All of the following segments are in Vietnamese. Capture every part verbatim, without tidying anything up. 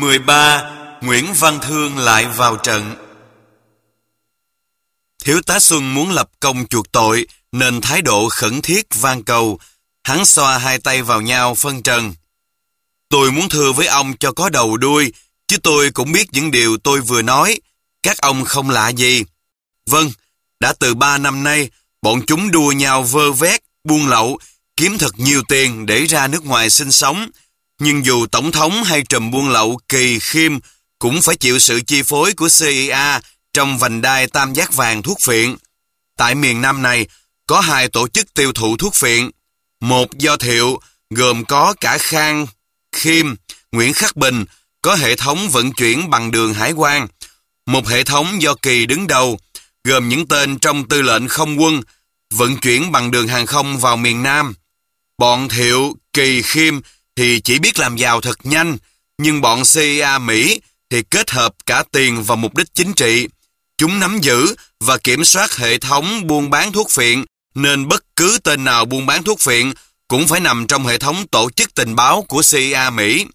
mười ba. Nguyễn Văn Thương lại vào trận. Thiếu tá Xuân muốn lập công chuộc tội nên thái độ khẩn thiết van cầu. Hắn xoa hai tay vào nhau phân trần. Tôi muốn thưa với ông cho có đầu đuôi, chứ tôi cũng biết những điều tôi vừa nói. Các ông không lạ gì. Vâng, đã từ ba năm nay, bọn chúng đua nhau vơ vét, buôn lậu, kiếm thật nhiều tiền để ra nước ngoài sinh sống. Nhưng dù Tổng thống hay trùm buôn lậu Kỳ Khiêm cũng phải chịu sự chi phối của xê i a trong vành đai tam giác vàng thuốc phiện. Tại miền Nam này, có hai tổ chức tiêu thụ thuốc phiện. Một do Thiệu, gồm có cả Khang, Khiêm, Nguyễn Khắc Bình, có hệ thống vận chuyển bằng đường hải quan. Một hệ thống do Kỳ đứng đầu, gồm những tên trong tư lệnh không quân, vận chuyển bằng đường hàng không vào miền Nam. Bọn Thiệu, Kỳ, Khiêm thì chỉ biết làm giàu thật nhanh, nhưng bọn xê i a Mỹ thì kết hợp cả tiền và mục đích chính trị. Chúng nắm giữ và kiểm soát hệ thống buôn bán thuốc phiện, nên bất cứ tên nào buôn bán thuốc phiện cũng phải nằm trong hệ thống tổ chức tình báo của xê i a Mỹ.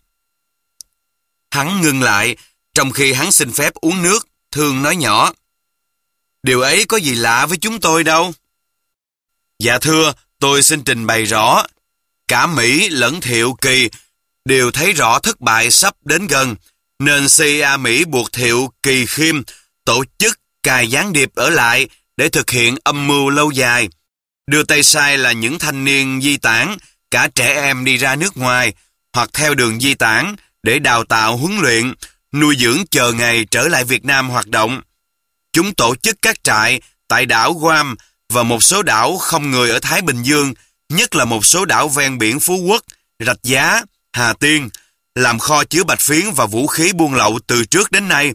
Hắn ngưng lại, trong khi hắn xin phép uống nước, Thương nói nhỏ. Điều ấy có gì lạ với chúng tôi đâu. Dạ thưa, tôi xin trình bày rõ. Cả Mỹ lẫn Thiệu, Kỳ đều thấy rõ thất bại sắp đến gần, nên xê i a Mỹ buộc Thiệu, Kỳ, Khiêm tổ chức cài gián điệp ở lại để thực hiện âm mưu lâu dài. Đưa tay sai là những thanh niên di tản, cả trẻ em đi ra nước ngoài, hoặc theo đường di tản để đào tạo huấn luyện, nuôi dưỡng chờ ngày trở lại Việt Nam hoạt động. Chúng tổ chức các trại tại đảo Guam và một số đảo không người ở Thái Bình Dương, nhất là một số đảo ven biển Phú Quốc, Rạch Giá, Hà Tiên, làm kho chứa bạch phiến và vũ khí buôn lậu từ trước đến nay.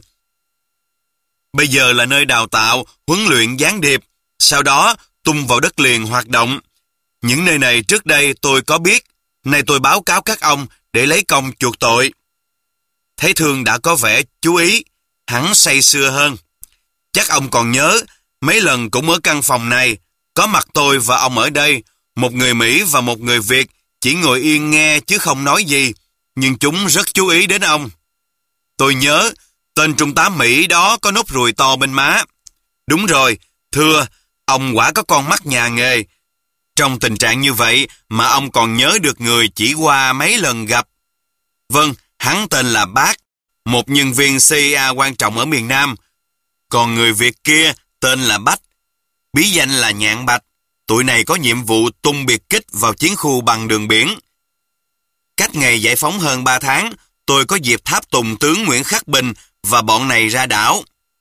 Bây giờ là nơi đào tạo, huấn luyện gián điệp, sau đó tung vào đất liền hoạt động. Những nơi này trước đây tôi có biết, nay tôi báo cáo các ông để lấy công chuộc tội. Thấy Thương đã có vẻ chú ý, hắn say sưa hơn. Chắc ông còn nhớ, mấy lần cũng ở căn phòng này, có mặt tôi và ông ở đây, một người Mỹ và một người Việt chỉ ngồi yên nghe chứ không nói gì, nhưng chúng rất chú ý đến ông. Tôi nhớ, tên trung tá Mỹ đó có nốt ruồi to bên má. Đúng rồi, thưa, ông quả có con mắt nhà nghề. Trong tình trạng như vậy mà ông còn nhớ được người chỉ qua mấy lần gặp. Vâng, hắn tên là Bác, một nhân viên xê i a quan trọng ở miền Nam. Còn người Việt kia tên là Bách, bí danh là Nhạn Bạch. Tụi này có nhiệm vụ tung biệt kích vào chiến khu bằng đường biển. Cách ngày giải phóng hơn ba tháng, tôi có dịp tháp tùng tướng Nguyễn Khắc Bình và bọn này ra đảo.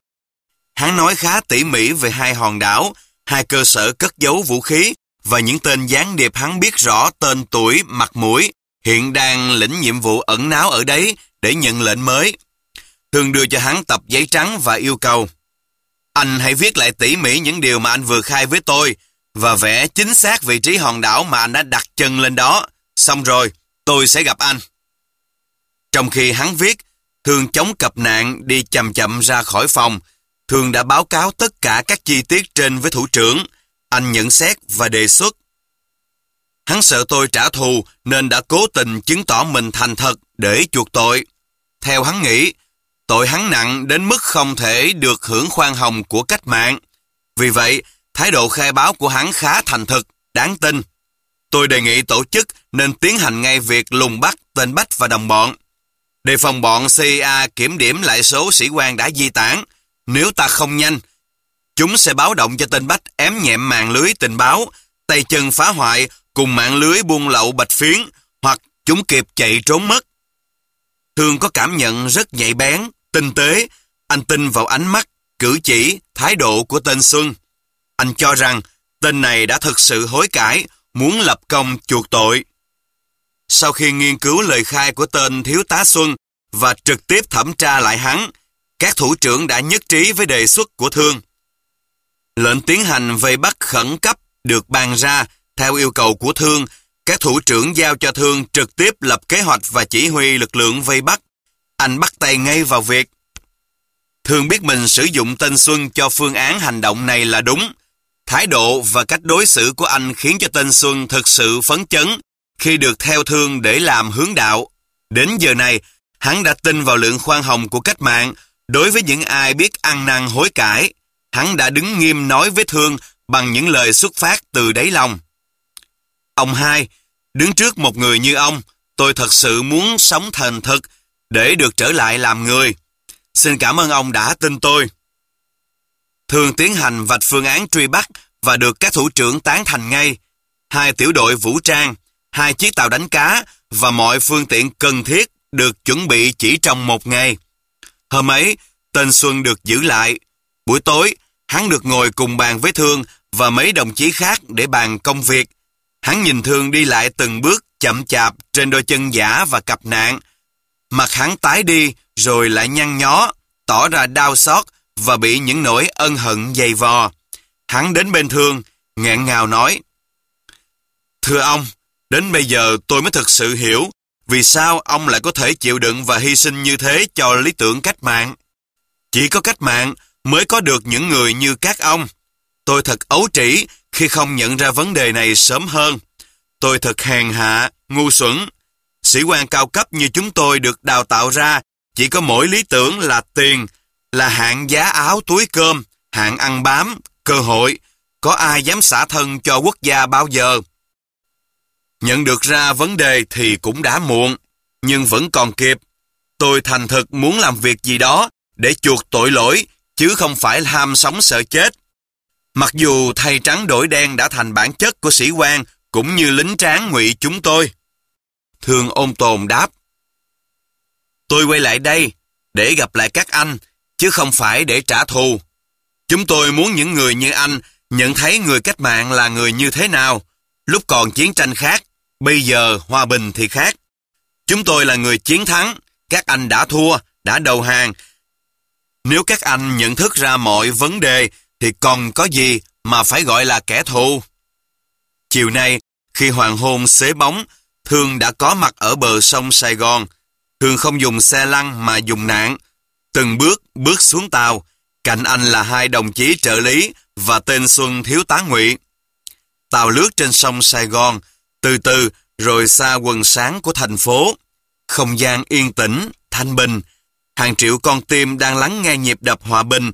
Hắn nói khá tỉ mỉ về hai hòn đảo, hai cơ sở cất giấu vũ khí và những tên gián điệp hắn biết rõ tên tuổi, mặt mũi, hiện đang lĩnh nhiệm vụ ẩn náu ở đấy để nhận lệnh mới. Thương đưa cho hắn tập giấy trắng và yêu cầu: anh hãy viết lại tỉ mỉ những điều mà anh vừa khai với tôi và vẽ chính xác vị trí hòn đảo mà anh đã đặt chân lên đó. Xong rồi, tôi sẽ gặp anh. Trong khi hắn viết, Thương chống cặp nạn đi chậm chậm ra khỏi phòng. Thương đã báo cáo tất cả các chi tiết trên với thủ trưởng. Anh nhận xét và đề xuất. Hắn sợ tôi trả thù nên đã cố tình chứng tỏ mình thành thật để chuộc tội. Theo hắn nghĩ, tội hắn nặng đến mức không thể được hưởng khoan hồng của cách mạng. Vì vậy, thái độ khai báo của hắn khá thành thực, đáng tin. Tôi đề nghị tổ chức nên tiến hành ngay việc lùng bắt tên Bách và đồng bọn. Đề phòng bọn xê i a kiểm điểm lại số sĩ quan đã di tản. Nếu ta không nhanh, chúng sẽ báo động cho tên Bách ém nhẹm mạng lưới tình báo, tay chân phá hoại cùng mạng lưới buôn lậu bạch phiến, hoặc chúng kịp chạy trốn mất. Thương có cảm nhận rất nhạy bén, tinh tế. Anh tin vào ánh mắt, cử chỉ, thái độ của tên Xuân. Anh cho rằng tên này đã thực sự hối cải, muốn lập công chuộc tội. Sau khi nghiên cứu lời khai của tên thiếu tá Xuân và trực tiếp thẩm tra lại hắn, các thủ trưởng đã nhất trí với đề xuất của Thương. Lệnh tiến hành vây bắt khẩn cấp được ban ra. Theo yêu cầu của Thương, các thủ trưởng giao cho Thương trực tiếp lập kế hoạch và chỉ huy lực lượng vây bắt. Anh bắt tay ngay vào việc. Thương biết mình sử dụng tên Xuân cho phương án hành động này là đúng. Thái độ và cách đối xử của anh khiến cho tên Xuân thực sự phấn chấn khi được theo Thương để làm hướng đạo. Đến giờ này, Hắn đã tin vào lượng khoan hồng của cách mạng đối với những ai biết ăn năn hối cải. Hắn đã đứng nghiêm nói với Thương bằng những lời xuất phát từ đáy lòng. Ông hai, đứng trước một người như ông, tôi thật sự muốn sống thành thực để được trở lại làm người. Xin cảm ơn ông đã tin tôi. Thương tiến hành vạch phương án truy bắt và được các thủ trưởng tán thành ngay. Hai tiểu đội vũ trang, hai chiếc tàu đánh cá và mọi phương tiện cần thiết được chuẩn bị chỉ trong một ngày. Hôm ấy, tên Xuân được giữ lại. Buổi tối, hắn được ngồi cùng bàn với Thương và mấy đồng chí khác để bàn công việc. Hắn nhìn Thương đi lại từng bước chậm chạp trên đôi chân giả và cặp nạn. Mặt hắn tái đi rồi lại nhăn nhó, tỏ ra đau xót và bị những nỗi ân hận dày vò. Hắn đến bên Thương, nghẹn ngào nói: Thưa ông, đến bây giờ tôi mới thực sự hiểu vì sao ông lại có thể chịu đựng và hy sinh như thế cho lý tưởng cách mạng. Chỉ có cách mạng mới có được những người như các ông. Tôi thật ấu trĩ khi không nhận ra vấn đề này sớm hơn. Tôi thật hèn hạ, ngu xuẩn. Sĩ quan cao cấp như chúng tôi được đào tạo ra chỉ có mỗi lý tưởng là tiền, là hạng giá áo túi cơm, hạng ăn bám, cơ hội. Có ai dám xả thân cho quốc gia bao giờ? Nhận được ra vấn đề thì cũng đã muộn, nhưng vẫn còn kịp. Tôi thành thực muốn làm việc gì đó để chuộc tội lỗi, chứ không phải ham sống sợ chết. Mặc dù thay trắng đổi đen đã thành bản chất của sĩ quan cũng như lính tráng ngụy chúng tôi. Thương ôn tồn đáp: Tôi quay lại đây để gặp lại các anh, chứ không phải để trả thù. Chúng tôi muốn những người như anh nhận thấy người cách mạng là người như thế nào. Lúc còn chiến tranh khác, bây giờ hòa bình thì khác. Chúng tôi là người chiến thắng, các anh đã thua, đã đầu hàng. Nếu các anh nhận thức ra mọi vấn đề thì còn có gì mà phải gọi là kẻ thù. Chiều nay, khi hoàng hôn xế bóng, Thương đã có mặt ở bờ sông Sài Gòn. Thương không dùng xe lăn mà dùng nạng. Từng bước bước xuống tàu, cạnh anh là hai đồng chí trợ lý và tên Xuân thiếu tá ngụy. Tàu lướt trên sông Sài Gòn, từ từ rồi xa quần sáng của thành phố. Không gian yên tĩnh, thanh bình. Hàng triệu con tim đang lắng nghe nhịp đập hòa bình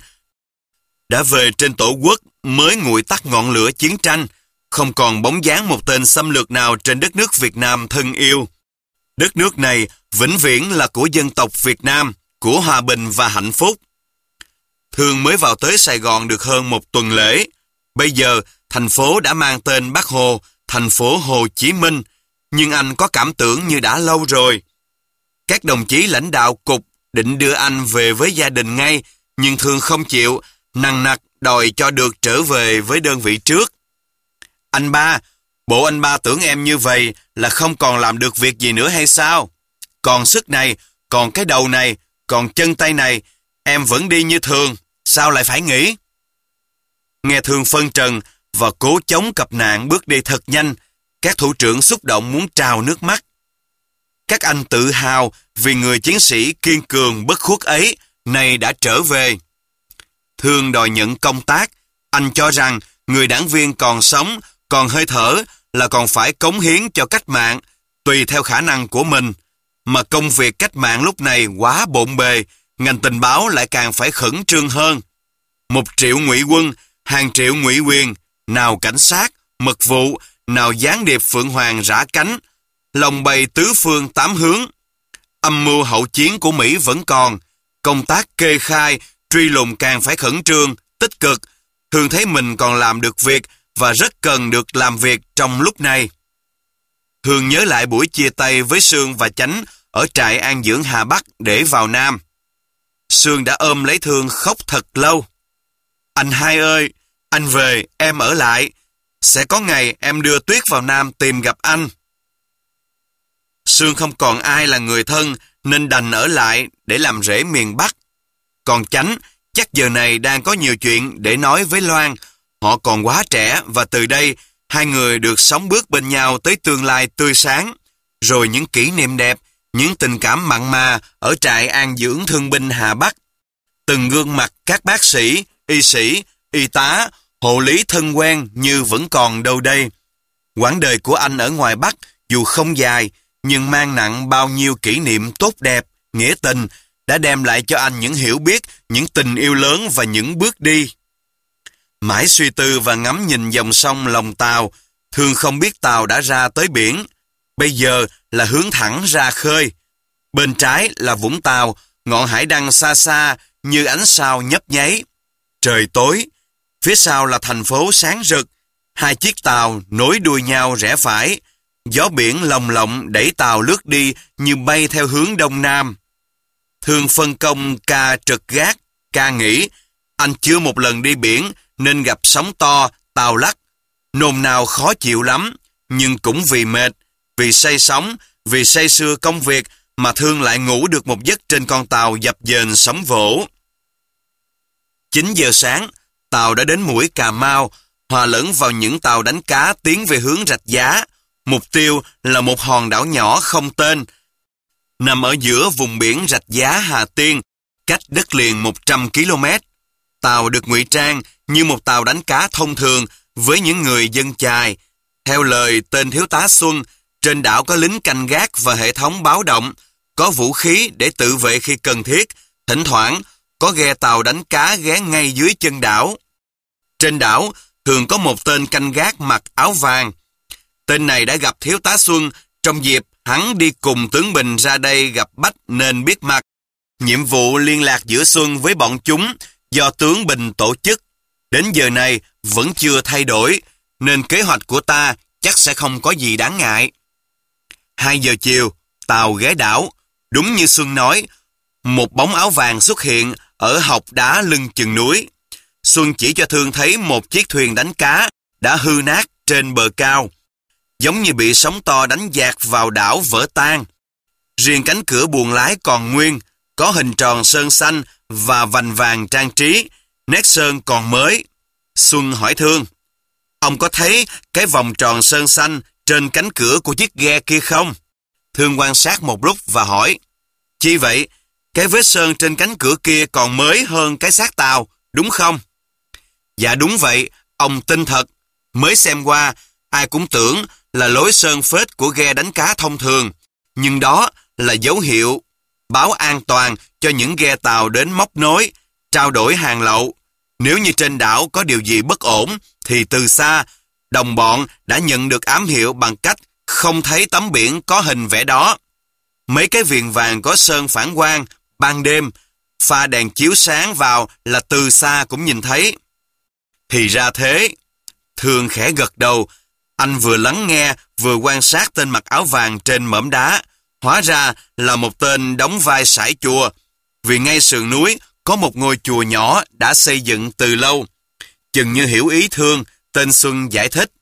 đã về trên tổ quốc mới nguội tắt ngọn lửa chiến tranh. Không còn bóng dáng một tên xâm lược nào trên đất nước Việt Nam thân yêu. Đất nước này vĩnh viễn là của dân tộc Việt Nam, của hòa bình và hạnh phúc. Thương mới vào tới Sài Gòn được hơn một tuần lễ. Bây giờ, thành phố đã mang tên Bác Hồ, thành phố Hồ Chí Minh. Nhưng anh có cảm tưởng như đã lâu rồi. Các đồng chí lãnh đạo cục định đưa anh về với gia đình ngay, nhưng Thương không chịu, nằng nặc đòi cho được trở về với đơn vị trước. Anh ba, bộ anh ba tưởng em như vậy là không còn làm được việc gì nữa hay sao? Còn sức này, còn cái đầu này, còn chân tay này, em vẫn đi như thường, sao lại phải nghỉ? Nghe Thương phân trần và cố chống cặp nạn bước đi thật nhanh, các thủ trưởng xúc động muốn trào nước mắt. Các anh tự hào vì người chiến sĩ kiên cường bất khuất ấy nay đã trở về. Thương đòi nhận công tác, anh cho rằng người đảng viên còn sống, còn hơi thở là còn phải cống hiến cho cách mạng, tùy theo khả năng của mình. Mà công việc cách mạng lúc này quá bộn bề, ngành tình báo lại càng phải khẩn trương hơn. Một triệu ngụy quân, hàng triệu ngụy quyền, nào cảnh sát, mật vụ, nào gián điệp Phượng Hoàng rã cánh, lòng bày tứ phương tám hướng. Âm mưu hậu chiến của Mỹ vẫn còn, công tác kê khai, truy lùng càng phải khẩn trương, tích cực. Thường thấy mình còn làm được việc và rất cần được làm việc trong lúc này. Thường nhớ lại buổi chia tay với Sương và Chánh ở trại an dưỡng Hà Bắc để vào Nam. Sương đã ôm lấy Thương khóc thật lâu. Anh hai ơi, anh về, em ở lại. Sẽ có ngày em đưa Tuyết vào Nam tìm gặp anh. Sương không còn ai là người thân nên đành ở lại để làm rễ miền Bắc. Còn Chánh chắc giờ này đang có nhiều chuyện để nói với Loan. Họ còn quá trẻ và từ đây hai người được sống bước bên nhau tới tương lai tươi sáng. Rồi những kỷ niệm đẹp, những tình cảm mặn mà ở trại an dưỡng thương binh Hà Bắc. Từng gương mặt các bác sĩ, y sĩ, y tá, hộ lý thân quen như vẫn còn đâu đây. Quãng đời của anh ở ngoài Bắc dù không dài nhưng mang nặng bao nhiêu kỷ niệm tốt đẹp, nghĩa tình đã đem lại cho anh những hiểu biết, những tình yêu lớn và những bước đi. Mãi suy tư và ngắm nhìn dòng sông lòng tàu, Thương không biết tàu đã ra tới biển. Bây giờ là hướng thẳng ra khơi. Bên trái là Vũng Tàu, ngọn hải đăng xa xa như ánh sao nhấp nháy. Trời tối, phía sau là thành phố sáng rực. Hai chiếc tàu nối đuôi nhau rẽ phải. Gió biển lồng lộng đẩy tàu lướt đi như bay theo hướng đông nam. Thương phân công ca trực gác, ca nghỉ. Anh chưa một lần đi biển nên gặp sóng to, tàu lắc. Nôn nao khó chịu lắm, nhưng cũng vì mệt, vì say sóng, vì say sưa công việc mà Thương lại ngủ được một giấc trên con tàu dập dềnh sóng vỗ. chín giờ sáng, tàu đã đến mũi Cà Mau, hòa lẫn vào những tàu đánh cá tiến về hướng Rạch Giá. Mục tiêu là một hòn đảo nhỏ không tên, nằm ở giữa vùng biển Rạch Giá Hà Tiên, cách đất liền một trăm ki lô mét. Tàu được ngụy trang như một tàu đánh cá thông thường với những người dân chài. Theo lời tên thiếu tá Xuân, trên đảo có lính canh gác và hệ thống báo động, có vũ khí để tự vệ khi cần thiết, thỉnh thoảng có ghe tàu đánh cá ghé ngay dưới chân đảo. Trên đảo thường có một tên canh gác mặc áo vàng. Tên này đã gặp thiếu tá Xuân trong dịp hắn đi cùng tướng Bình ra đây gặp Bách nên biết mặt. Nhiệm vụ liên lạc giữa Xuân với bọn chúng do tướng Bình tổ chức. Đến giờ này vẫn chưa thay đổi, nên kế hoạch của ta chắc sẽ không có gì đáng ngại. Hai giờ chiều, tàu ghé đảo. Đúng như Xuân nói, một bóng áo vàng xuất hiện ở hộc đá lưng chừng núi. Xuân chỉ cho Thương thấy một chiếc thuyền đánh cá đã hư nát trên bờ cao, giống như bị sóng to đánh dạt vào đảo vỡ tan. Riêng cánh cửa buồng lái còn nguyên, có hình tròn sơn xanh và vành vàng trang trí, nét sơn còn mới. Xuân hỏi Thương, ông có thấy cái vòng tròn sơn xanh trên cánh cửa của chiếc ghe kia không? Thương quan sát một lúc và hỏi, chi vậy? Cái vết sơn trên cánh cửa kia còn mới hơn cái xác tàu, đúng không? Dạ đúng vậy, ông tin thật. Mới xem qua, ai cũng tưởng là lối sơn phết của ghe đánh cá thông thường, nhưng đó là dấu hiệu báo an toàn cho những ghe tàu đến móc nối, trao đổi hàng lậu. Nếu như trên đảo có điều gì bất ổn, thì từ xa, đồng bọn đã nhận được ám hiệu bằng cách không thấy tấm biển có hình vẽ đó. Mấy cái viền vàng có sơn phản quang, ban đêm, pha đèn chiếu sáng vào là từ xa cũng nhìn thấy. Thì ra thế. Thương khẽ gật đầu. Anh vừa lắng nghe, vừa quan sát tên mặc áo vàng trên mỏm đá. Hóa ra là một tên đóng vai sải chùa. Vì ngay sườn núi có một ngôi chùa nhỏ đã xây dựng từ lâu. Chừng như hiểu ý Thương, tên Xuân giải thích.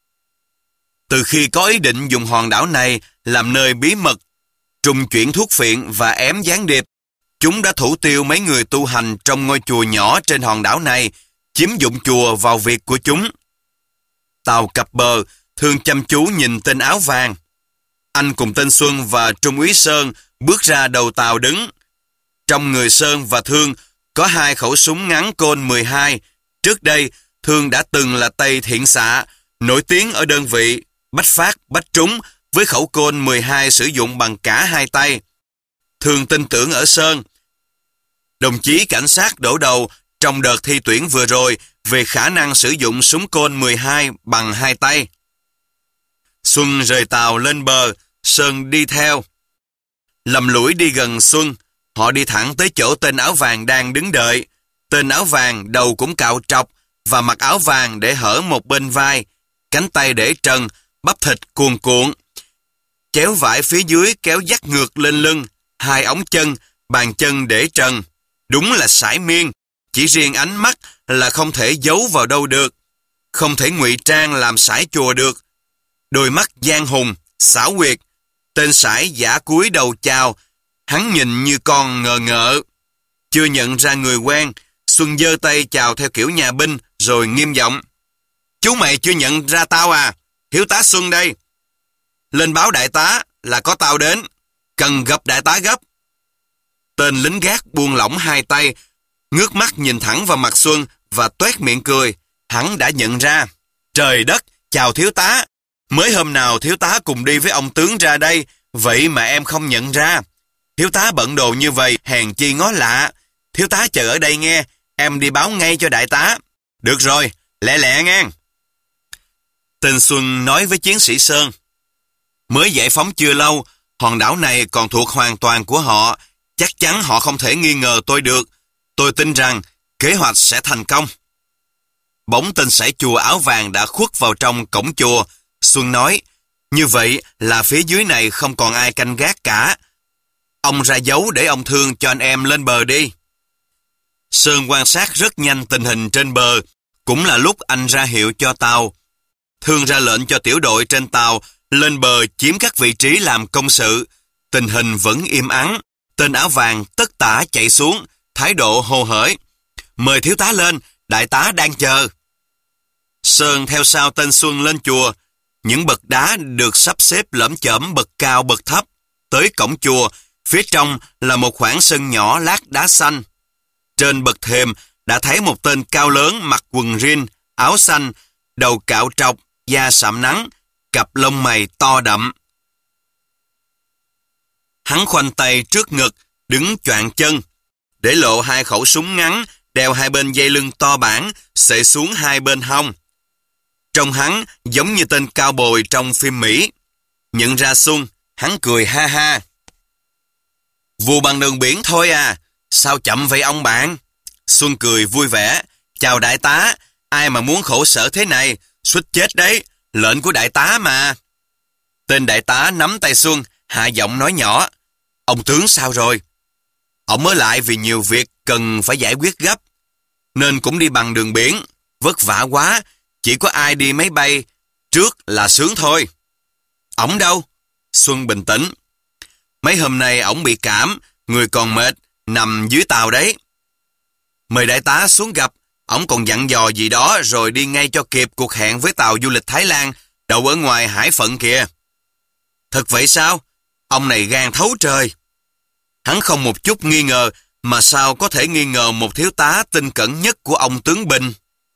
Từ khi có ý định dùng hòn đảo này làm nơi bí mật, trung chuyển thuốc phiện và ém gián điệp, chúng đã thủ tiêu mấy người tu hành trong ngôi chùa nhỏ trên hòn đảo này, chiếm dụng chùa vào việc của chúng. Tàu cập bờ, Thương chăm chú nhìn tên áo vàng. Anh cùng tên Xuân và Trung úy Sơn bước ra đầu tàu đứng. Trong người Sơn và Thương có hai khẩu súng ngắn côn mười hai. Trước đây, Thương đã từng là tay thiện xạ, nổi tiếng ở đơn vị bách phát bách trúng với khẩu côn mười hai sử dụng bằng cả hai tay. Thương tin tưởng ở Sơn, đồng chí cảnh sát đổ đầu trong đợt thi tuyển vừa rồi về khả năng sử dụng súng côn mười hai bằng hai tay. Xuân rời tàu lên bờ, Sơn đi theo. Lầm lũi đi gần Xuân, họ đi thẳng tới chỗ tên áo vàng đang đứng đợi. Tên áo vàng đầu cũng cạo trọc và mặc áo vàng để hở một bên vai, cánh tay để trần, bắp thịt cuồn cuộn. Chéo vải phía dưới kéo dắt ngược lên lưng, hai ống chân, bàn chân để trần. Đúng là sải miên, chỉ riêng ánh mắt là không thể giấu vào đâu được. Không thể ngụy trang làm sải chùa được. Đôi mắt gian hùng, xảo quyệt. Tên sải giả cúi đầu chào, hắn nhìn như con ngờ ngợ. Chưa nhận ra người quen, Xuân giơ tay chào theo kiểu nhà binh rồi nghiêm giọng. Chú mày chưa nhận ra tao à? Thiếu tá Xuân đây. Lên báo đại tá là có tao đến. Cần gặp đại tá gấp. Tên lính gác buông lỏng hai tay, ngước mắt nhìn thẳng vào mặt Xuân và toét miệng cười. Hắn đã nhận ra. Trời đất, chào thiếu tá. Mới hôm nào thiếu tá cùng đi với ông tướng ra đây, vậy mà em không nhận ra. Thiếu tá bận đồ như vậy, hèn chi ngó lạ. Thiếu tá chờ ở đây nghe, em đi báo ngay cho đại tá. Được rồi, lẹ lẹ nghe. Tên Xuân nói với chiến sĩ Sơn. Mới giải phóng chưa lâu, hòn đảo này còn thuộc hoàn toàn của họ. Chắc chắn họ không thể nghi ngờ tôi được. Tôi tin rằng kế hoạch sẽ thành công. Bỗng tên sảy chùa áo vàng đã khuất vào trong cổng chùa. Xuân nói, như vậy là phía dưới này không còn ai canh gác cả. Ông ra dấu để ông Thương cho anh em lên bờ đi. Sơn quan sát rất nhanh tình hình trên bờ. Cũng là lúc anh ra hiệu cho tàu. Thương ra lệnh cho tiểu đội trên tàu lên bờ chiếm các vị trí làm công sự. Tình hình vẫn im ắng. Tên áo vàng tất tả chạy xuống, thái độ hồ hởi. Mời thiếu tá lên, đại tá đang chờ. Sơn theo sau tên Xuân lên chùa. Những bậc đá được sắp xếp lởm chởm bậc cao bậc thấp. Tới cổng chùa, phía trong là một khoảng sân nhỏ lát đá xanh. Trên bậc thềm đã thấy một tên cao lớn mặc quần jean, áo xanh, đầu cạo trọc, da sạm nắng, cặp lông mày to đậm. Hắn khoanh tay trước ngực, đứng choạng chân, để lộ hai khẩu súng ngắn, đeo hai bên dây lưng to bản, xệ xuống hai bên hông. Trông hắn giống như tên cao bồi trong phim Mỹ. Nhận ra Xuân, hắn cười ha ha. Vù bằng đường biển thôi à, sao chậm vậy ông bạn? Xuân cười vui vẻ. Chào đại tá, ai mà muốn khổ sở thế này, suýt chết đấy, lệnh của đại tá mà. Tên đại tá nắm tay Xuân, hạ giọng nói nhỏ. Ông tướng sao rồi? Ông mới lại vì nhiều việc cần phải giải quyết gấp, nên cũng đi bằng đường biển. Vất vả quá, chỉ có ai đi máy bay trước là sướng thôi. Ổng đâu? Xuân bình tĩnh. Mấy hôm nay ổng bị cảm, người còn mệt, nằm dưới tàu đấy. Mời đại tá xuống gặp, ổng còn dặn dò gì đó rồi đi ngay cho kịp cuộc hẹn với tàu du lịch Thái Lan, đậu ở ngoài hải phận kìa. Thật vậy sao? Ông này gan thấu trời. Hắn không một chút nghi ngờ, mà sao có thể nghi ngờ một thiếu tá tinh cẩn nhất của ông tướng Bình.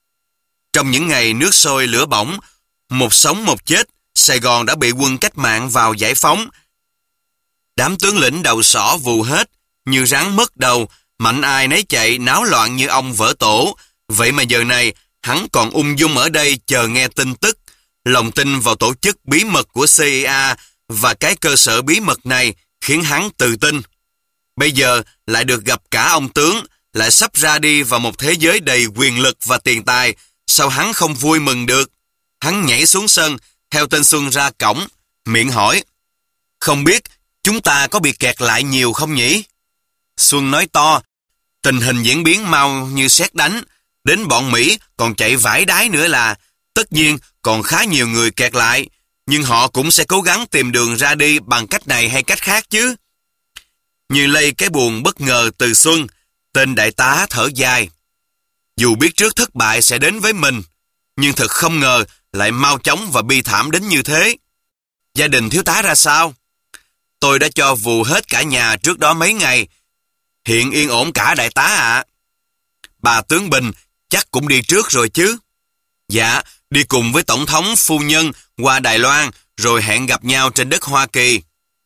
Trong những ngày nước sôi lửa bỏng, một sống một chết, Sài Gòn đã bị quân cách mạng vào giải phóng. Đám tướng lĩnh đầu sỏ vù hết, như rắn mất đầu, mạnh ai nấy chạy, náo loạn như ông vỡ tổ. Vậy mà giờ này, hắn còn ung dung ở đây chờ nghe tin tức. Lòng tin vào tổ chức bí mật của xê i a và cái cơ sở bí mật này khiến hắn tự tin. Bây giờ lại được gặp cả ông tướng, lại sắp ra đi vào một thế giới đầy quyền lực và tiền tài. Sao hắn không vui mừng được? Hắn nhảy xuống sân, theo tên Xuân ra cổng, miệng hỏi. Không biết chúng ta có bị kẹt lại nhiều không nhỉ? Xuân nói to. Tình hình diễn biến mau như sét đánh. Đến bọn Mỹ còn chạy vãi đái nữa là. Tất nhiên còn khá nhiều người kẹt lại, nhưng họ cũng sẽ cố gắng tìm đường ra đi bằng cách này hay cách khác chứ. Như lây cái buồn bất ngờ từ Xuân, tên đại tá thở dài. Dù biết trước thất bại sẽ đến với mình, nhưng thật không ngờ lại mau chóng và bi thảm đến như thế. Gia đình thiếu tá ra sao? Tôi đã cho vù hết cả nhà trước đó mấy ngày. Hiện yên ổn cả đại tá ạ. Bà tướng Bình chắc cũng đi trước rồi chứ? Dạ, đi cùng với Tổng thống phu nhân qua Đài Loan rồi hẹn gặp nhau trên đất Hoa Kỳ.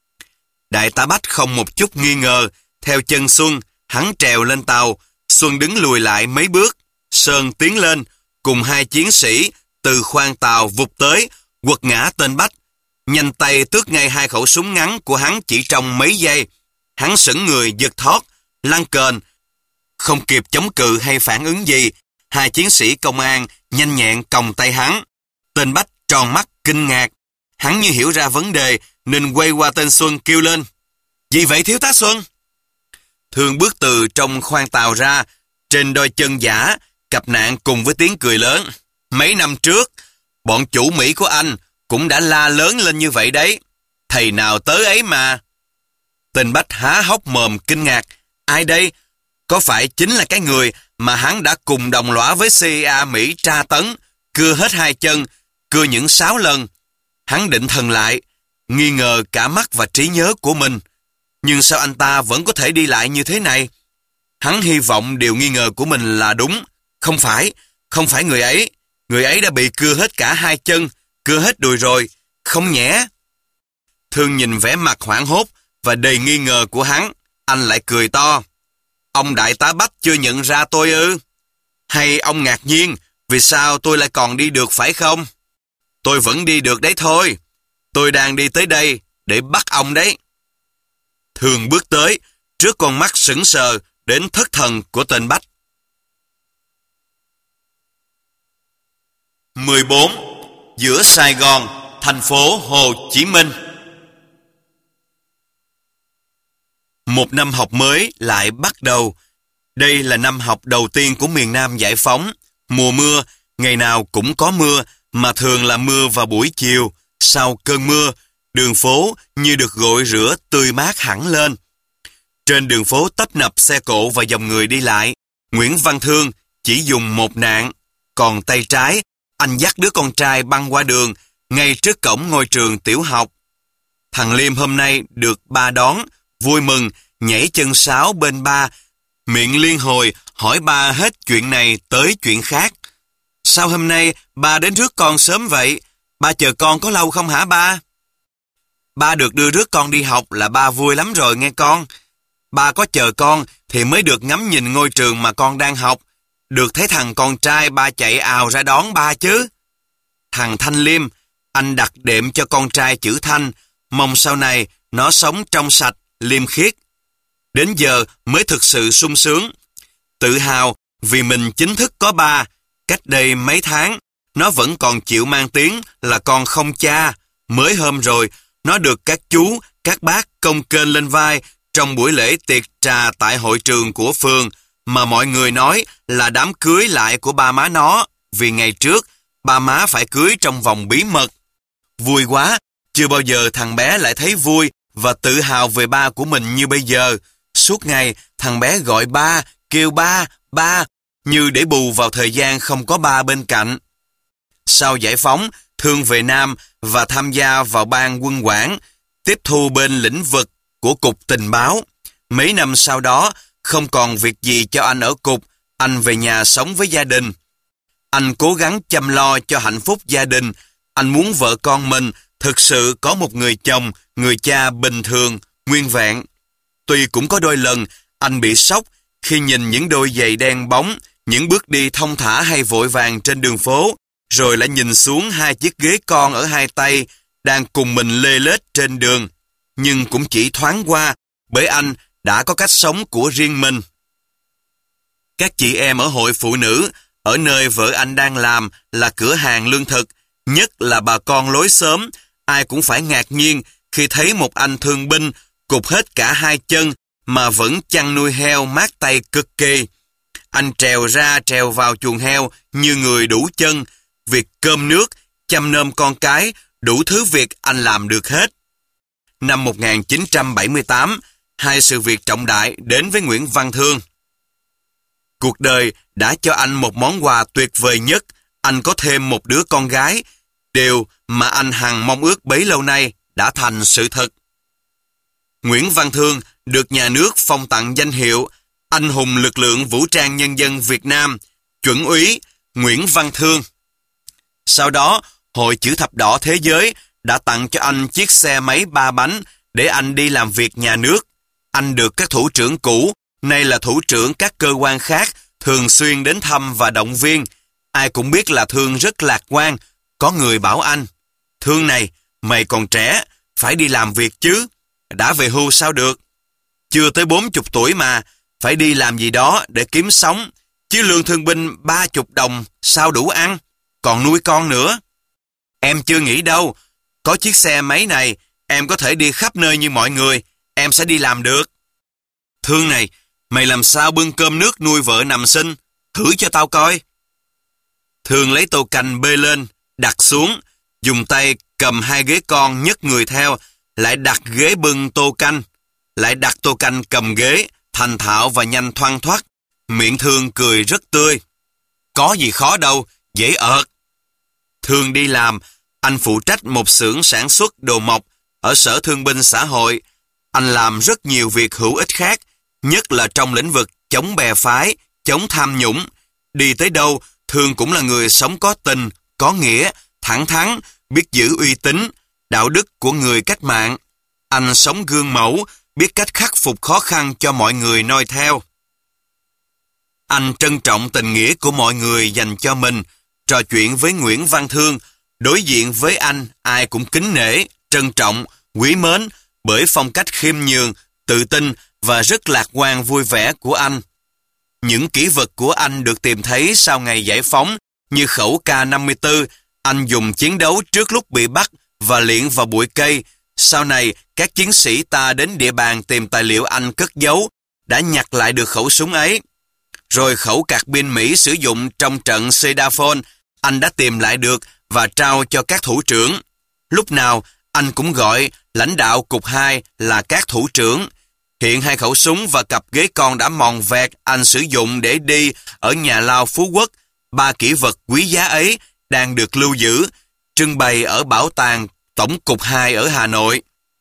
Đại tá Bách không một chút nghi ngờ, theo chân Xuân, hắn trèo lên tàu. Xuân đứng lùi lại mấy bước, Sơn tiến lên, cùng hai chiến sĩ từ khoang tàu vụt tới, quật ngã tên Bách. Nhanh tay tước ngay hai khẩu súng ngắn của hắn chỉ trong mấy giây. Hắn sững người giật thót, lăn kềnh. Không kịp chống cự hay phản ứng gì, hai chiến sĩ công an nhanh nhẹn còng tay hắn. Tên Bách tròn mắt kinh ngạc. Hắn như hiểu ra vấn đề nên quay qua tên Xuân kêu lên. Gì vậy thiếu tá Xuân? Thương bước từ trong khoang tàu ra, trên đôi chân giả, cặp nạn cùng với tiếng cười lớn. Mấy năm trước, bọn chủ Mỹ của anh cũng đã la lớn lên như vậy đấy. Thầy nào tới ấy mà. Tên Bách há hốc mồm kinh ngạc. Ai đây? Có phải chính là cái người mà hắn đã cùng đồng lõa với xê i a Mỹ tra tấn, cưa hết hai chân, cưa những sáu lần. Hắn định thần lại, nghi ngờ cả mắt và trí nhớ của mình. Nhưng sao anh ta vẫn có thể đi lại như thế này? Hắn hy vọng điều nghi ngờ của mình là đúng. Không phải, không phải người ấy. Người ấy đã bị cưa hết cả hai chân, cưa hết đùi rồi. Không nhẽ. Thương nhìn vẻ mặt hoảng hốt và đầy nghi ngờ của hắn, anh lại cười to. Ông đại tá Bách chưa nhận ra tôi ư? Hay ông ngạc nhiên vì sao tôi lại còn đi được phải không? Tôi vẫn đi được đấy thôi. Tôi đang đi tới đây để bắt ông đấy. Thương bước tới, trước con mắt sững sờ đến thất thần của tên Bách. mười bốn. Giữa Sài Gòn, thành phố Hồ Chí Minh. Một năm học mới lại bắt đầu. Đây là năm học đầu tiên của miền Nam giải phóng. Mùa mưa, ngày nào cũng có mưa, mà thường là mưa vào buổi chiều. Sau cơn mưa, đường phố như được gội rửa tươi mát hẳn lên. Trên đường phố tấp nập xe cộ và dòng người đi lại. Nguyễn Văn Thương chỉ dùng một nạn, còn tay trái, anh dắt đứa con trai băng qua đường, ngay trước cổng ngôi trường tiểu học. Thằng Liêm hôm nay được ba đón, vui mừng, nhảy chân sáo bên ba, miệng liên hồi hỏi ba hết chuyện này tới chuyện khác. Sao hôm nay ba đến rước con sớm vậy? Ba chờ con có lâu không hả ba? Ba được đưa rước con đi học là ba vui lắm rồi nghe con. Ba có chờ con thì mới được ngắm nhìn ngôi trường mà con đang học, được thấy thằng con trai ba chạy ào ra đón ba chứ. Thằng Thanh Liêm, anh đặt đệm cho con trai chữ Thanh, mong sau này nó sống trong sạch, liêm khiết. Đến giờ mới thực sự sung sướng. Tự hào vì mình chính thức có ba. Cách đây mấy tháng, nó vẫn còn chịu mang tiếng là con không cha. Mới hôm rồi, nó được các chú, các bác cong kênh lên vai trong buổi lễ tiệc trà tại hội trường của phường, mà mọi người nói là đám cưới lại của ba má nó, vì ngày trước ba má phải cưới trong vòng bí mật. Vui quá, chưa bao giờ thằng bé lại thấy vui và tự hào về ba của mình như bây giờ. Suốt ngày thằng bé gọi ba, kêu ba, ba, như để bù vào thời gian không có ba bên cạnh. Sau giải phóng, Thương về Nam và tham gia vào ban quân quản, tiếp thu bên lĩnh vực của Cục Tình báo. Mấy năm sau đó, không còn việc gì cho anh ở cục, anh về nhà sống với gia đình. Anh cố gắng chăm lo cho hạnh phúc gia đình. Anh muốn vợ con mình thực sự có một người chồng, người cha bình thường, nguyên vẹn. Tuy cũng có đôi lần anh bị sốc khi nhìn những đôi giày đen bóng, những bước đi thong thả hay vội vàng trên đường phố, rồi lại nhìn xuống hai chiếc ghế con ở hai tay đang cùng mình lê lết trên đường. Nhưng cũng chỉ thoáng qua, bởi anh đã có cách sống của riêng mình. Các chị em ở hội phụ nữ, ở nơi vợ anh đang làm là cửa hàng lương thực, nhất là bà con lối xóm, ai cũng phải ngạc nhiên khi thấy một anh thương binh cụt hết cả hai chân mà vẫn chăn nuôi heo mát tay cực kỳ. Anh trèo ra trèo vào chuồng heo như người đủ chân, việc cơm nước, chăm nom con cái, đủ thứ việc anh làm được hết. Năm một nghìn chín trăm bảy mươi tám, hai sự việc trọng đại đến với Nguyễn Văn Thương. Cuộc đời đã cho anh một món quà tuyệt vời nhất, anh có thêm một đứa con gái, điều mà anh hằng mong ước bấy lâu nay đã thành sự thật. Nguyễn Văn Thương được nhà nước phong tặng danh hiệu Anh hùng lực lượng vũ trang nhân dân Việt Nam, chuẩn úy Nguyễn Văn Thương. Sau đó, Hội Chữ Thập Đỏ Thế Giới đã tặng cho anh chiếc xe máy ba bánh để anh đi làm việc nhà nước. Anh được các thủ trưởng cũ, nay là thủ trưởng các cơ quan khác, thường xuyên đến thăm và động viên. Ai cũng biết là Thương rất lạc quan. Có người bảo anh, Thương này, mày còn trẻ, phải đi làm việc chứ. Đã về hưu sao được? Chưa tới bốn chục tuổi mà, phải đi làm gì đó để kiếm sống. Chứ lương thương binh ba chục đồng sao đủ ăn, còn nuôi con nữa. Em chưa nghĩ đâu, có chiếc xe máy này, em có thể đi khắp nơi như mọi người, em sẽ đi làm được. Thương này, mày làm sao bưng cơm nước nuôi vợ nằm sinh, thử cho tao coi. Thương lấy tô canh bê lên, đặt xuống, dùng tay cầm hai ghế con nhấc người theo, lại đặt ghế bưng tô canh, lại đặt tô canh cầm ghế, thành thạo và nhanh thoăn thoắt. Miệng Thương cười rất tươi. Có gì khó đâu, dễ ợt. Thương đi làm, anh phụ trách một xưởng sản xuất đồ mộc ở Sở Thương binh Xã hội. Anh làm rất nhiều việc hữu ích khác, nhất là trong lĩnh vực chống bè phái, chống tham nhũng. Đi tới đâu, Thương cũng là người sống có tình, có nghĩa, thẳng thắn, biết giữ uy tín, đạo đức của người cách mạng. Anh sống gương mẫu, biết cách khắc phục khó khăn cho mọi người noi theo. Anh trân trọng tình nghĩa của mọi người dành cho mình, trò chuyện với Nguyễn Văn Thương, đối diện với anh ai cũng kính nể, trân trọng, quý mến bởi phong cách khiêm nhường, tự tin và rất lạc quan vui vẻ của anh. Những kỷ vật của anh được tìm thấy sau ngày giải phóng như khẩu K năm mươi tư, anh dùng chiến đấu trước lúc bị bắt và liệng vào bụi cây. Sau này, các chiến sĩ ta đến địa bàn tìm tài liệu anh cất giấu, đã nhặt lại được khẩu súng ấy. Rồi khẩu cạc pin Mỹ sử dụng trong trận Sedaphone, anh đã tìm lại được và trao cho các thủ trưởng. Lúc nào, anh cũng gọi lãnh đạo cục hai là các thủ trưởng. Hiện hai khẩu súng và cặp ghế con đã mòn vẹt anh sử dụng để đi ở nhà lao Phú Quốc. Ba kỷ vật quý giá ấy đang được lưu giữ, trưng bày ở Bảo tàng Tổng cục hai ở Hà Nội.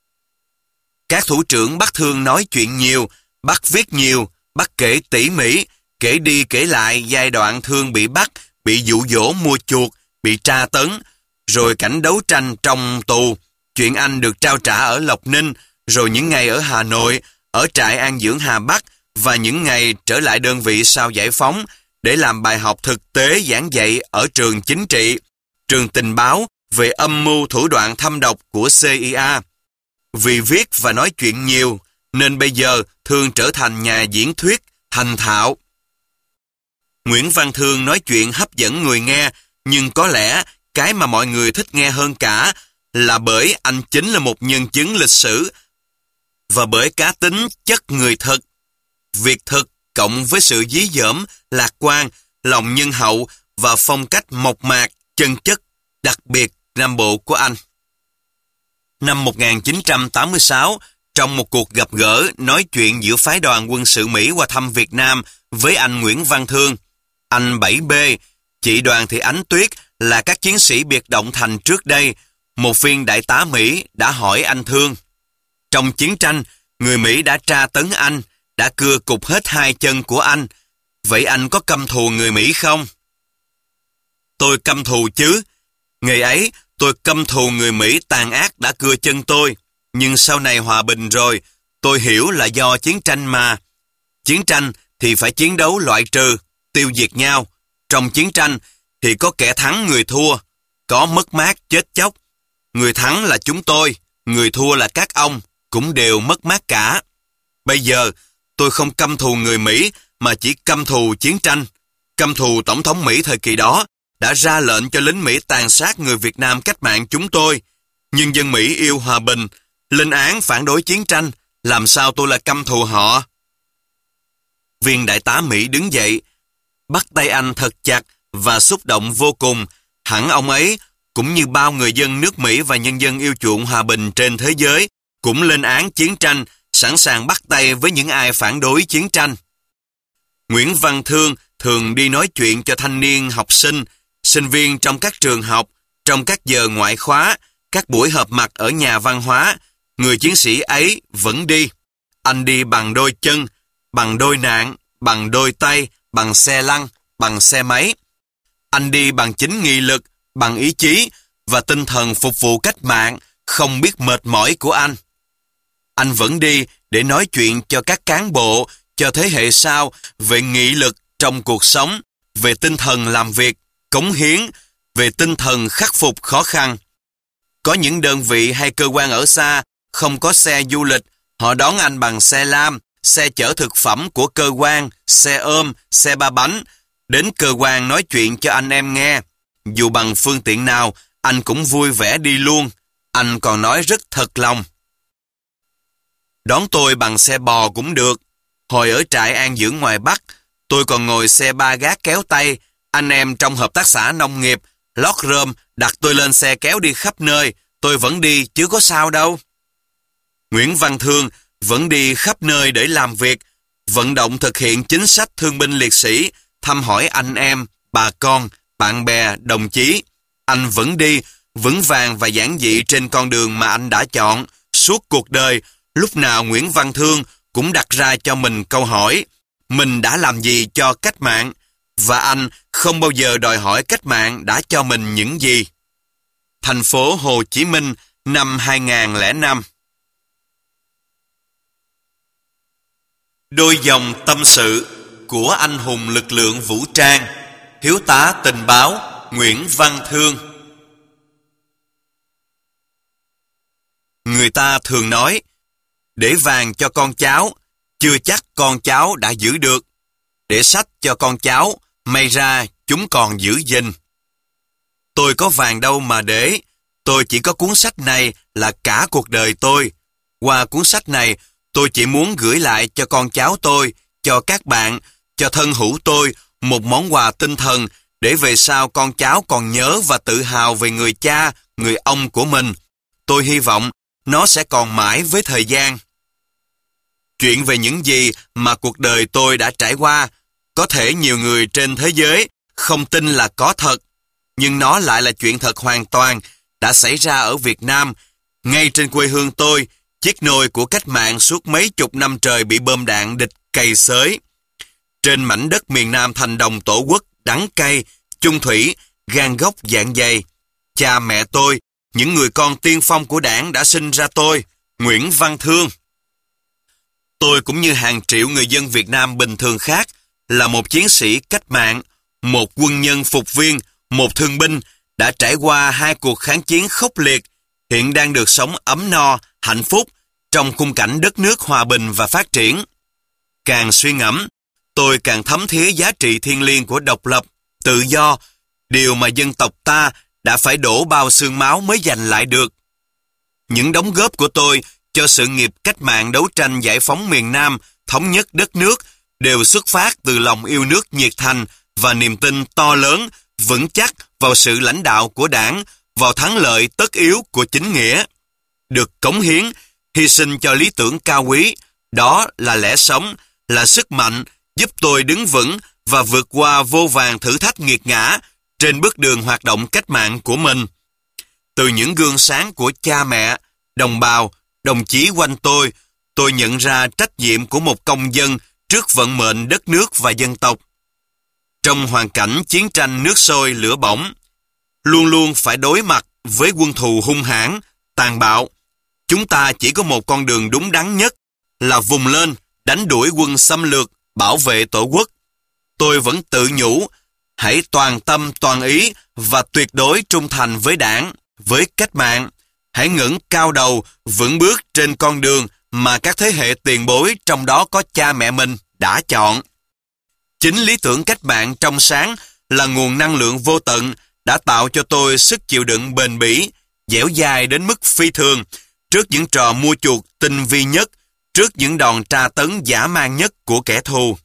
Các thủ trưởng bắt Thương nói chuyện nhiều, bắt viết nhiều, bắt kể tỉ mỉ, kể đi kể lại giai đoạn Thương bị bắt, bị dụ dỗ mua chuộc, bị tra tấn, rồi cảnh đấu tranh trong tù, chuyện anh được trao trả ở Lộc Ninh, rồi những ngày ở Hà Nội, ở trại an dưỡng Hà Bắc và những ngày trở lại đơn vị sau giải phóng để làm bài học thực tế giảng dạy ở trường chính trị, trường tình báo về âm mưu thủ đoạn thâm độc của C I A. Vì viết và nói chuyện nhiều, nên bây giờ Thương trở thành nhà diễn thuyết thành thạo. Nguyễn Văn Thương nói chuyện hấp dẫn người nghe, nhưng có lẽ cái mà mọi người thích nghe hơn cả là bởi anh chính là một nhân chứng lịch sử và bởi cá tính chất người thực. Việc thực cộng với sự dí dỏm, lạc quan, lòng nhân hậu và phong cách mộc mạc, chân chất, đặc biệt Nam Bộ của anh. Năm một nghìn chín trăm tám mươi sáu, trong một cuộc gặp gỡ nói chuyện giữa phái đoàn quân sự Mỹ qua thăm Việt Nam với anh Nguyễn Văn Thương, anh bảy B, chị Đoàn Thị Ánh Tuyết là các chiến sĩ biệt động thành trước đây, một viên đại tá Mỹ đã hỏi anh Thương. Trong chiến tranh, người Mỹ đã tra tấn anh, đã cưa cụt hết hai chân của anh. Vậy anh có căm thù người Mỹ không? Tôi căm thù chứ. Ngày ấy, tôi căm thù người Mỹ tàn ác đã cưa chân tôi. Nhưng sau này hòa bình rồi, tôi hiểu là do chiến tranh mà. Chiến tranh thì phải chiến đấu loại trừ, tiêu diệt nhau. Trong chiến tranh thì có kẻ thắng người thua, có mất mát chết chóc. Người thắng là chúng tôi, người thua là các ông, cũng đều mất mát cả. Bây giờ, tôi không căm thù người Mỹ mà chỉ căm thù chiến tranh. Căm thù Tổng thống Mỹ thời kỳ đó đã ra lệnh cho lính Mỹ tàn sát người Việt Nam cách mạng chúng tôi. Nhưng dân Mỹ yêu hòa bình, lên án phản đối chiến tranh, làm sao tôi là căm thù họ? Viên đại tá Mỹ đứng dậy, bắt tay anh thật chặt và xúc động vô cùng. Hẳn ông ấy, cũng như bao người dân nước Mỹ và nhân dân yêu chuộng hòa bình trên thế giới, cũng lên án chiến tranh, sẵn sàng bắt tay với những ai phản đối chiến tranh. Nguyễn Văn Thương thường đi nói chuyện cho thanh niên học sinh, sinh viên trong các trường học, trong các giờ ngoại khóa, các buổi họp mặt ở nhà văn hóa. Người chiến sĩ ấy vẫn đi. Anh đi bằng đôi chân, bằng đôi nạn, bằng đôi tay, bằng xe lăn, bằng xe máy. Anh đi bằng chính nghị lực, bằng ý chí và tinh thần phục vụ cách mạng, không biết mệt mỏi của anh. Anh vẫn đi để nói chuyện cho các cán bộ, cho thế hệ sau về nghị lực trong cuộc sống, về tinh thần làm việc, cống hiến, về tinh thần khắc phục khó khăn. Có những đơn vị hay cơ quan ở xa không có xe du lịch, họ đón anh bằng xe lam, xe chở thực phẩm của cơ quan, xe ôm, xe ba bánh, đến cơ quan nói chuyện cho anh em nghe. Dù bằng phương tiện nào, anh cũng vui vẻ đi luôn. Anh còn nói rất thật lòng. Đón tôi bằng xe bò cũng được. Hồi ở trại an dưỡng ngoài Bắc, tôi còn ngồi xe ba gác kéo tay. Anh em trong hợp tác xã nông nghiệp, lót rơm, đặt tôi lên xe kéo đi khắp nơi. Tôi vẫn đi chứ có sao đâu. Nguyễn Văn Thương vẫn đi khắp nơi để làm việc, vận động thực hiện chính sách thương binh liệt sĩ, thăm hỏi anh em, bà con, bạn bè, đồng chí. Anh vẫn đi, vững vàng và giản dị trên con đường mà anh đã chọn. Suốt cuộc đời, lúc nào Nguyễn Văn Thương cũng đặt ra cho mình câu hỏi, mình đã làm gì cho cách mạng? Và anh không bao giờ đòi hỏi cách mạng đã cho mình những gì. Thành phố Hồ Chí Minh, năm hai nghìn không trăm lẻ năm. Đôi dòng tâm sự của anh hùng lực lượng vũ trang, thiếu tá tình báo Nguyễn Văn Thương. Người ta thường nói, để vàng cho con cháu, chưa chắc con cháu đã giữ được. Để sách cho con cháu, may ra chúng còn giữ gìn. Tôi có vàng đâu mà để, tôi chỉ có cuốn sách này là cả cuộc đời tôi. Qua cuốn sách này, tôi chỉ muốn gửi lại cho con cháu tôi, cho các bạn, cho thân hữu tôi một món quà tinh thần để về sau con cháu còn nhớ và tự hào về người cha, người ông của mình. Tôi hy vọng nó sẽ còn mãi với thời gian. Chuyện về những gì mà cuộc đời tôi đã trải qua, có thể nhiều người trên thế giới không tin là có thật, nhưng nó lại là chuyện thật hoàn toàn, đã xảy ra ở Việt Nam. Ngay trên quê hương tôi, chiếc nôi của cách mạng suốt mấy chục năm trời bị bom đạn địch cày xới. Trên mảnh đất miền Nam thành đồng tổ quốc đắng cay, chung thủy, gan góc dạng dày. Cha mẹ tôi, những người con tiên phong của đảng đã sinh ra tôi, Nguyễn Văn Thương. Tôi cũng như hàng triệu người dân Việt Nam bình thường khác, là một chiến sĩ cách mạng, một quân nhân phục viên, một thương binh, đã trải qua hai cuộc kháng chiến khốc liệt, hiện đang được sống ấm no, hạnh phúc trong khung cảnh đất nước hòa bình và phát triển. Càng suy ngẫm, tôi càng thấm thía giá trị thiêng liêng của độc lập, tự do, điều mà dân tộc ta đã phải đổ bao xương máu mới giành lại được. Những đóng góp của tôi cho sự nghiệp cách mạng đấu tranh giải phóng miền Nam, thống nhất đất nước đều xuất phát từ lòng yêu nước nhiệt thành và niềm tin to lớn, vững chắc vào sự lãnh đạo của Đảng, vào thắng lợi tất yếu của chính nghĩa. Được cống hiến, hy sinh cho lý tưởng cao quý, đó là lẽ sống, là sức mạnh giúp tôi đứng vững và vượt qua vô vàn thử thách nghiệt ngã trên bước đường hoạt động cách mạng của mình. Từ những gương sáng của cha mẹ, đồng bào, đồng chí quanh tôi, tôi nhận ra trách nhiệm của một công dân trước vận mệnh đất nước và dân tộc. Trong hoàn cảnh chiến tranh nước sôi lửa bỏng, luôn luôn phải đối mặt với quân thù hung hãn, tàn bạo, chúng ta chỉ có một con đường đúng đắn nhất là vùng lên, đánh đuổi quân xâm lược, bảo vệ tổ quốc. Tôi vẫn tự nhủ, hãy toàn tâm toàn ý và tuyệt đối trung thành với Đảng, với cách mạng. Hãy ngẩng cao đầu, vững bước trên con đường mà các thế hệ tiền bối, trong đó có cha mẹ mình, đã chọn. Chính lý tưởng cách mạng trong sáng là nguồn năng lượng vô tận đã tạo cho tôi sức chịu đựng bền bỉ, dẻo dai đến mức phi thường, trước những trò mua chuộc tinh vi nhất, trước những đòn tra tấn dã man nhất của kẻ thù.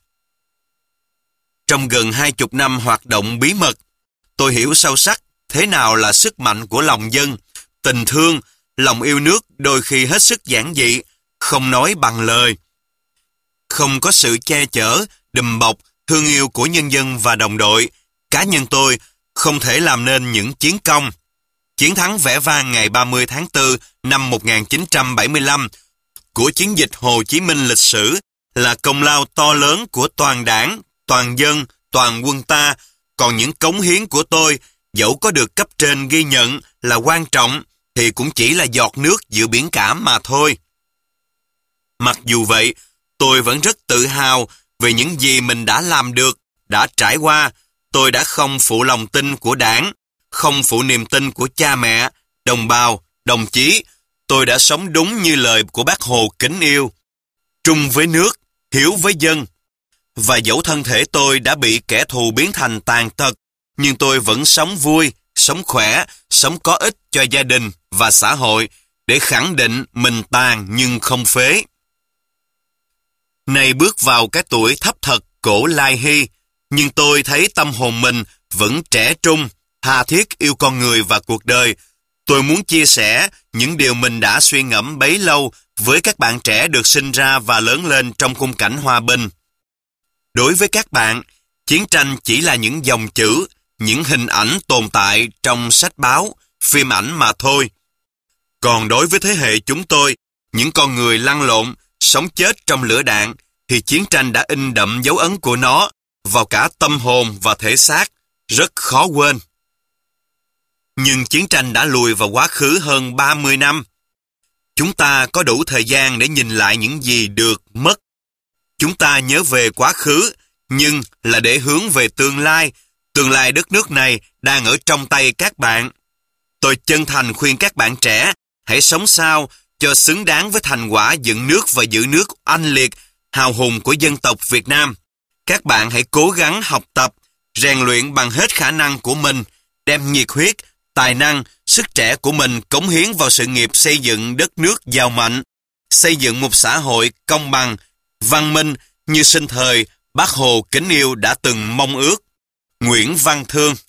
Trong gần hai chục năm hoạt động bí mật, tôi hiểu sâu sắc thế nào là sức mạnh của lòng dân, tình thương, lòng yêu nước đôi khi hết sức giản dị, không nói bằng lời. Không có sự che chở, đùm bọc, thương yêu của nhân dân và đồng đội, cá nhân tôi không thể làm nên những chiến công. Chiến thắng vẻ vang ngày ba mươi tháng tư năm một nghìn chín trăm bảy mươi lăm của chiến dịch Hồ Chí Minh lịch sử là công lao to lớn của toàn Đảng, toàn dân, toàn quân ta, còn những cống hiến của tôi, dẫu có được cấp trên ghi nhận là quan trọng, thì cũng chỉ là giọt nước giữa biển cả mà thôi. Mặc dù vậy, tôi vẫn rất tự hào về những gì mình đã làm được, đã trải qua. Tôi đã không phụ lòng tin của Đảng, không phụ niềm tin của cha mẹ, đồng bào, đồng chí. Tôi đã sống đúng như lời của Bác Hồ kính yêu, trung với nước, hiếu với dân. Và dẫu thân thể tôi đã bị kẻ thù biến thành tàn tật, nhưng tôi vẫn sống vui, sống khỏe, sống có ích cho gia đình và xã hội, để khẳng định mình tàn nhưng không phế. Nay bước vào cái tuổi thấp thật cổ lai hy, nhưng tôi thấy tâm hồn mình vẫn trẻ trung, tha thiết yêu con người và cuộc đời. Tôi muốn chia sẻ những điều mình đã suy ngẫm bấy lâu với các bạn trẻ được sinh ra và lớn lên trong khung cảnh hòa bình. Đối với các bạn, chiến tranh chỉ là những dòng chữ, những hình ảnh tồn tại trong sách báo, phim ảnh mà thôi. Còn đối với thế hệ chúng tôi, những con người lăn lộn, sống chết trong lửa đạn, thì chiến tranh đã in đậm dấu ấn của nó vào cả tâm hồn và thể xác, rất khó quên. Nhưng chiến tranh đã lùi vào quá khứ hơn ba mươi năm. Chúng ta có đủ thời gian để nhìn lại những gì được, mất. Chúng ta nhớ về quá khứ, nhưng là để hướng về tương lai. Tương lai đất nước này đang ở trong tay các bạn. Tôi chân thành khuyên các bạn trẻ, hãy sống sao cho xứng đáng với thành quả dựng nước và giữ nước oanh liệt, hào hùng của dân tộc Việt Nam. Các bạn hãy cố gắng học tập, rèn luyện bằng hết khả năng của mình, đem nhiệt huyết, tài năng, sức trẻ của mình cống hiến vào sự nghiệp xây dựng đất nước giàu mạnh, xây dựng một xã hội công bằng, văn minh như sinh thời Bác Hồ kính yêu đã từng mong ước. Nguyễn Văn Thương.